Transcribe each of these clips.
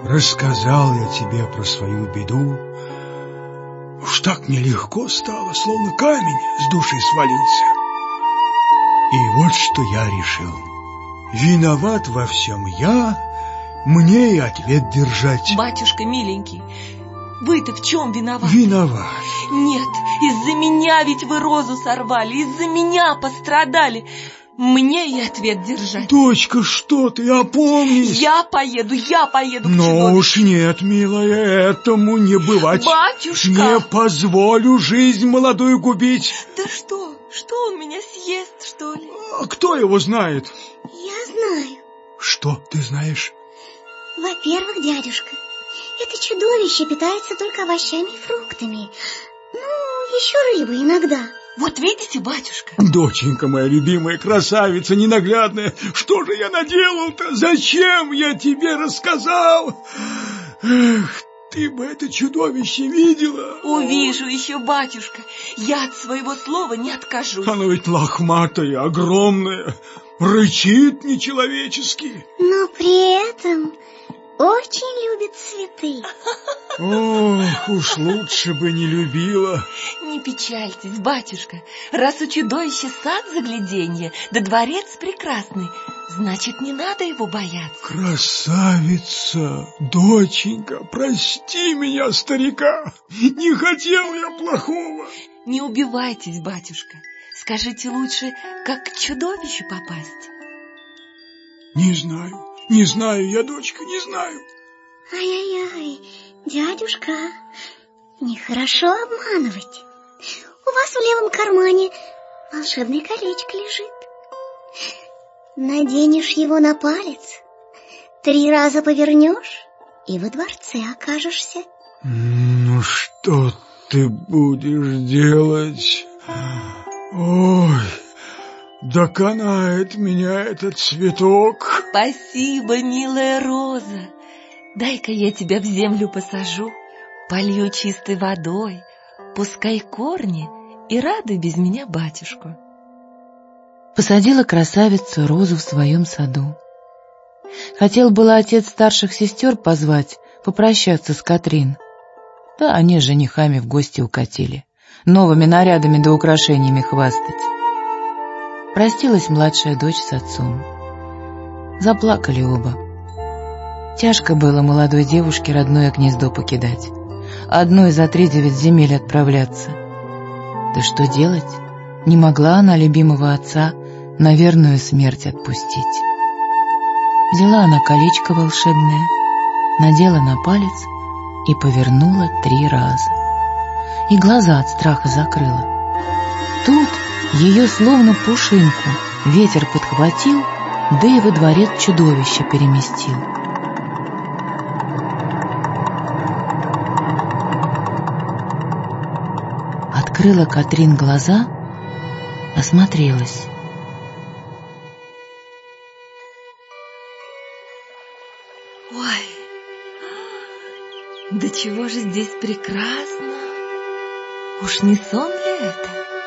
Рассказал я тебе про свою беду. Уж так нелегко стало, словно камень с души свалился. И вот что я решил. Виноват во всем я, мне и ответ держать. Батюшка миленький, вы-то в чем виноваты? Виноват. Нет, из-за меня ведь вы розу сорвали, из-за меня пострадали. Мне и ответ держать. Дочка, что ты, опомнись. Я поеду к чудовищу. Но уж нет, милая, этому не бывать. Батюшка! Не позволю жизнь молодую губить. Да что он меня съест, что ли? А кто его знает? Я знаю. Что ты знаешь? Во-первых, дядюшка, это чудовище питается только овощами и фруктами. Ну, еще рыбой иногда. Вот видите, батюшка? Доченька моя любимая, красавица ненаглядная, что же я наделал-то? Зачем я тебе рассказал? Эх, ты бы это чудовище видела. Увижу еще, батюшка. Я от своего слова не откажусь. Оно ведь лохматое, огромное, рычит нечеловечески. Но при этом очень любит цветы. Ох, уж лучше бы не любила. Не печальтесь, батюшка. Раз у чудовища сад загляденье, да дворец прекрасный, значит, не надо его бояться. Красавица, доченька, прости меня, старика. Не хотел я плохого. Не убивайтесь, батюшка. Скажите лучше, как к чудовищу попасть? Не знаю я, дочка, не знаю. Ай-яй-яй, дядюшка, нехорошо обманывать. У вас в левом кармане волшебное колечко лежит. Наденешь его на палец, 3 раза повернешь, и во дворце окажешься. Ну, что ты будешь делать? Ой, доконает меня этот цветок. Спасибо, милая роза. Дай-ка я тебя в землю посажу, полью чистой водой, пускай корни и радуй без меня батюшку. Посадила красавицу розу в своем саду. Хотел было отец старших сестер позвать, попрощаться с Катрин. Да они с женихами в гости укатили, новыми нарядами да украшениями хвастать. Простилась младшая дочь с отцом. Заплакали оба. Тяжко было молодой девушке родное гнездо покидать, одной за 3-9 земель отправляться. Да что делать? Не могла она любимого отца на верную смерть отпустить. Взяла она колечко волшебное, надела на палец и повернула 3 раза. И глаза от страха закрыла. Тут ее словно пушинку ветер подхватил, да и во дворец чудовище переместил. Открыла Катрин глаза, осмотрелась. Ой, да чего же здесь прекрасно! Уж не сон ли это?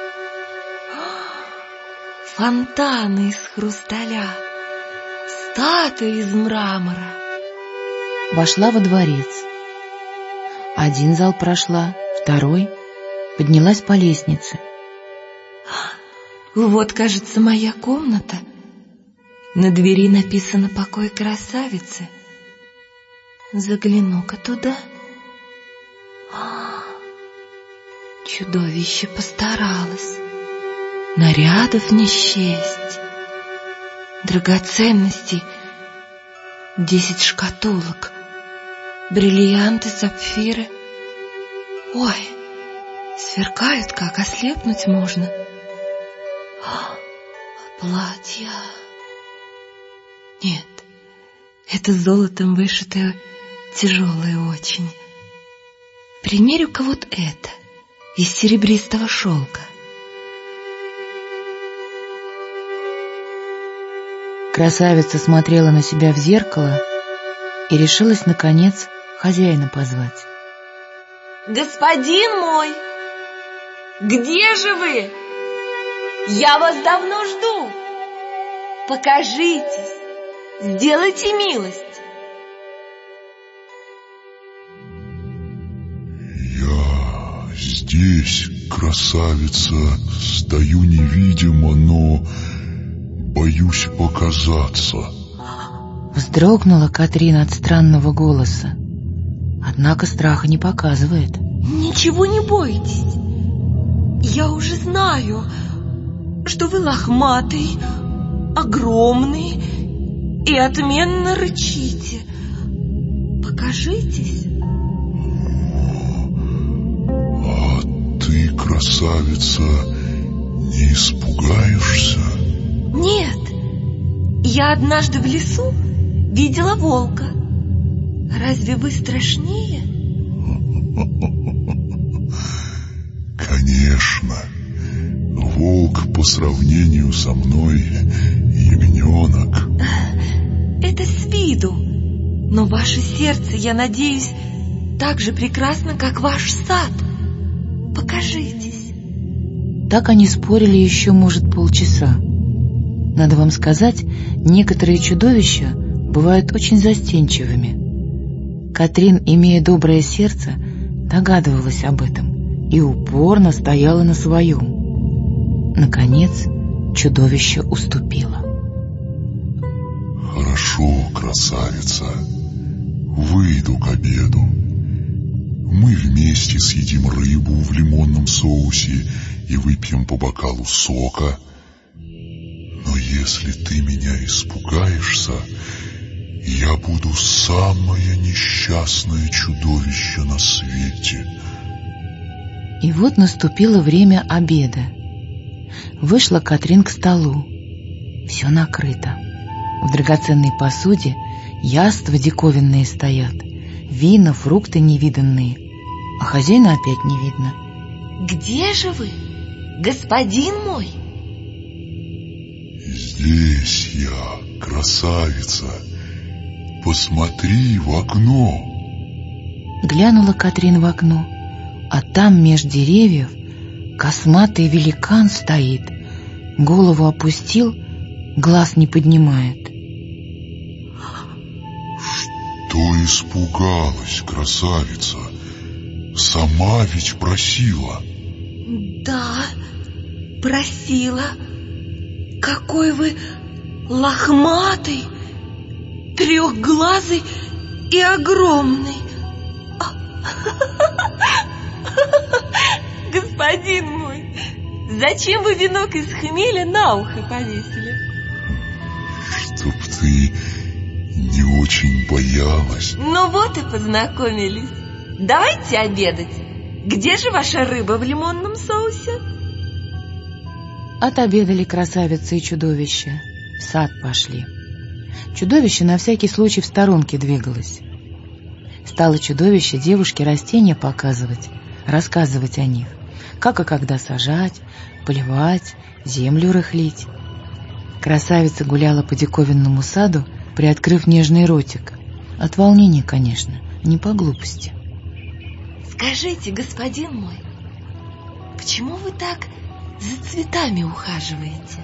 Фонтаны из хрусталя, статуи из мрамора. Вошла во дворец. 1 зал прошла, 2, поднялась по лестнице. Вот, кажется, моя комната. На двери написано «Покой красавицы». Загляну-ка туда. Чудовище постаралось. Нарядов не счесть. Драгоценностей 10 шкатулок. Бриллианты, сапфиры. Ой, сверкают, как ослепнуть можно. Платья. Нет, это золотом вышитое, тяжелое очень. Примерю-ка вот это, из серебристого шелка. Красавица смотрела на себя в зеркало и решилась, наконец, хозяина позвать. «Господин мой, где же вы? Я вас давно жду. Покажитесь, сделайте милость». здесь, красавица, стою невидимо, но боюсь показаться. Вздрогнула Катрин от странного голоса, однако страха не показывает. Ничего не бойтесь. Я уже знаю, что вы лохматый, огромный и отменно рычите. Покажитесь. А ты, красавица, не испугаешься? Нет, я однажды в лесу видела волка. Разве вы страшнее? Конечно. Волк по сравнению со мной ягненок. Это с виду. Но ваше сердце, я надеюсь, так же прекрасно, как ваш сад. Покажитесь. Так они спорили еще, может, полчаса. Надо вам сказать, некоторые чудовища бывают очень застенчивыми. Катрин, имея доброе сердце, догадывалась об этом и упорно стояла на своем. Наконец, чудовище уступило. Хорошо, красавица, выйду к обеду. Мы вместе съедим рыбу в лимонном соусе и выпьем по бокалу сока. Но если ты меня испугаешься, я буду самое несчастное чудовище на свете. И вот наступило время обеда. Вышла Катрин к столу. Все накрыто. В драгоценной посуде яства диковинные стоят, вина, фрукты невиданные, а хозяина опять не видно. «Где же вы, господин мой?» Здесь я, красавица. Посмотри в окно. Глянула Катрин в окно, а там меж деревьев косматый великан стоит, голову опустил, глаз не поднимает. Что испугалась, красавица? Сама ведь просила. Да, просила. Какой вы лохматый, трехглазый и огромный. Господин мой, зачем вы венок из хмеля на ухо повесили? Чтоб ты не очень боялась. Ну вот и познакомились. Давайте обедать. Где же ваша рыба в лимонном соусе? Отобедали красавица и чудовище. В сад пошли. Чудовище на всякий случай в сторонке двигалось. Стало чудовище девушке растения показывать, рассказывать о них, как и когда сажать, поливать, землю рыхлить. Красавица гуляла по диковинному саду, приоткрыв нежный ротик. От волнения, конечно, не по глупости. Скажите, господин мой, почему вы так за цветами ухаживаете?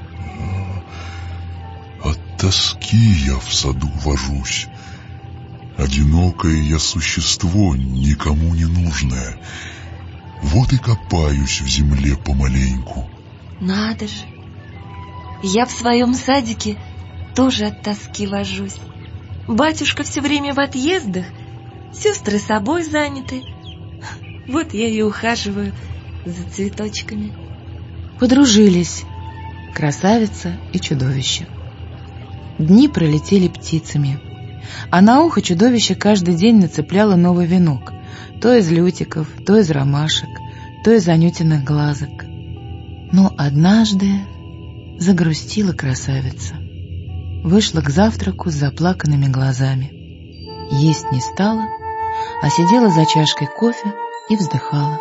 От тоски я в саду вожусь. Одинокое я существо, никому не нужное. Вот и копаюсь в земле помаленьку. Надо же. Я в своем садике тоже от тоски вожусь. Батюшка все время в отъездах, сестры собой заняты. Вот я и ухаживаю за цветочками. Подружились красавица и чудовище. Дни пролетели птицами, а на ухо чудовище каждый день нацепляло новый венок, то из лютиков, то из ромашек, то из анютиных глазок. Но однажды загрустила красавица. Вышла к завтраку с заплаканными глазами. Есть не стала, а сидела за чашкой кофе и вздыхала.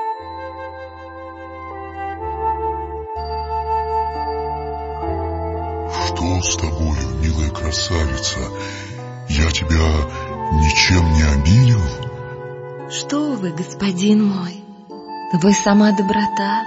Что с тобой, милая красавица? Я тебя ничем не обидел? Что вы, господин мой, вы сама доброта.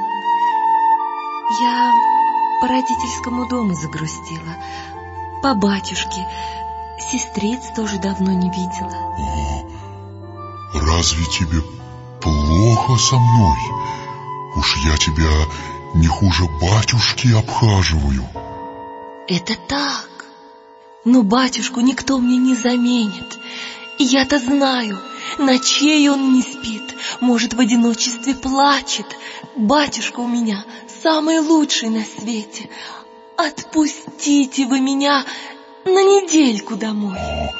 Я по родительскому дому загрустила, по батюшке, сестриц тоже давно не видела. Разве тебе плохо со мной? Уж я тебя не хуже батюшки обхаживаю. Это так. Но батюшку никто мне не заменит. И я-то знаю, ночей он не спит, может, в одиночестве плачет. Батюшка у меня самый лучший на свете. Отпустите вы меня на недельку домой.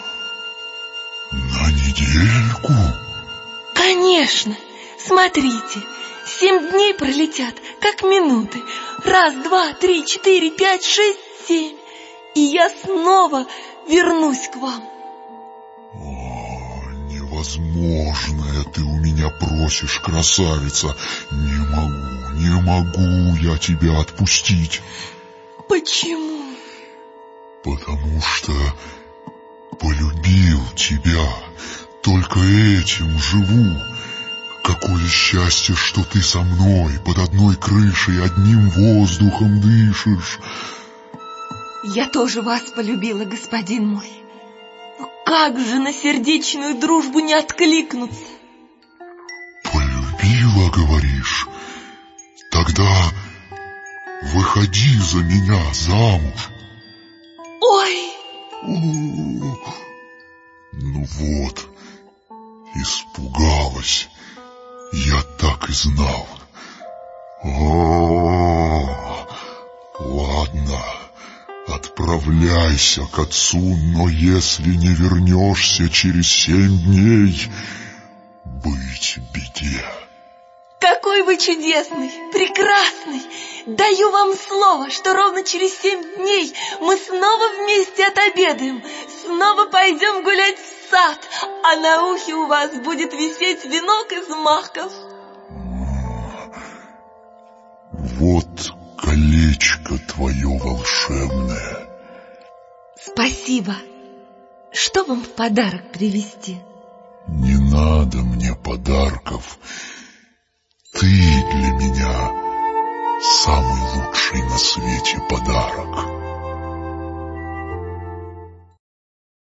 На недельку? Конечно. Смотрите, 7 дней пролетят, как минуты. 1, 2, 3, 4, 5, 6, 7. И я снова вернусь к вам. Невозможное ты у меня просишь, красавица. Не могу я тебя отпустить. Почему? Потому что полюбил тебя. Только этим живу. Какое счастье, что ты со мной, под одной крышей, одним воздухом дышишь. Я тоже вас полюбила, господин мой. Но как же на сердечную дружбу не откликнуться? Полюбила, говоришь? Тогда выходи за меня замуж. Ой! Ну вот, испугалась. Я так и знал. Ладно, отправляйся к отцу, но если не вернешься через 7 дней, быть беде. Какой вы чудесный, прекрасный! Даю вам слово, что ровно через 7 дней мы снова вместе отобедаем, снова пойдем гулять в сад, а на ухе у вас будет висеть венок из маков. Вот колечко твое волшебное. Спасибо. Что вам в подарок привезти? Не надо мне подарков. Ты для меня самый лучший на свете подарок.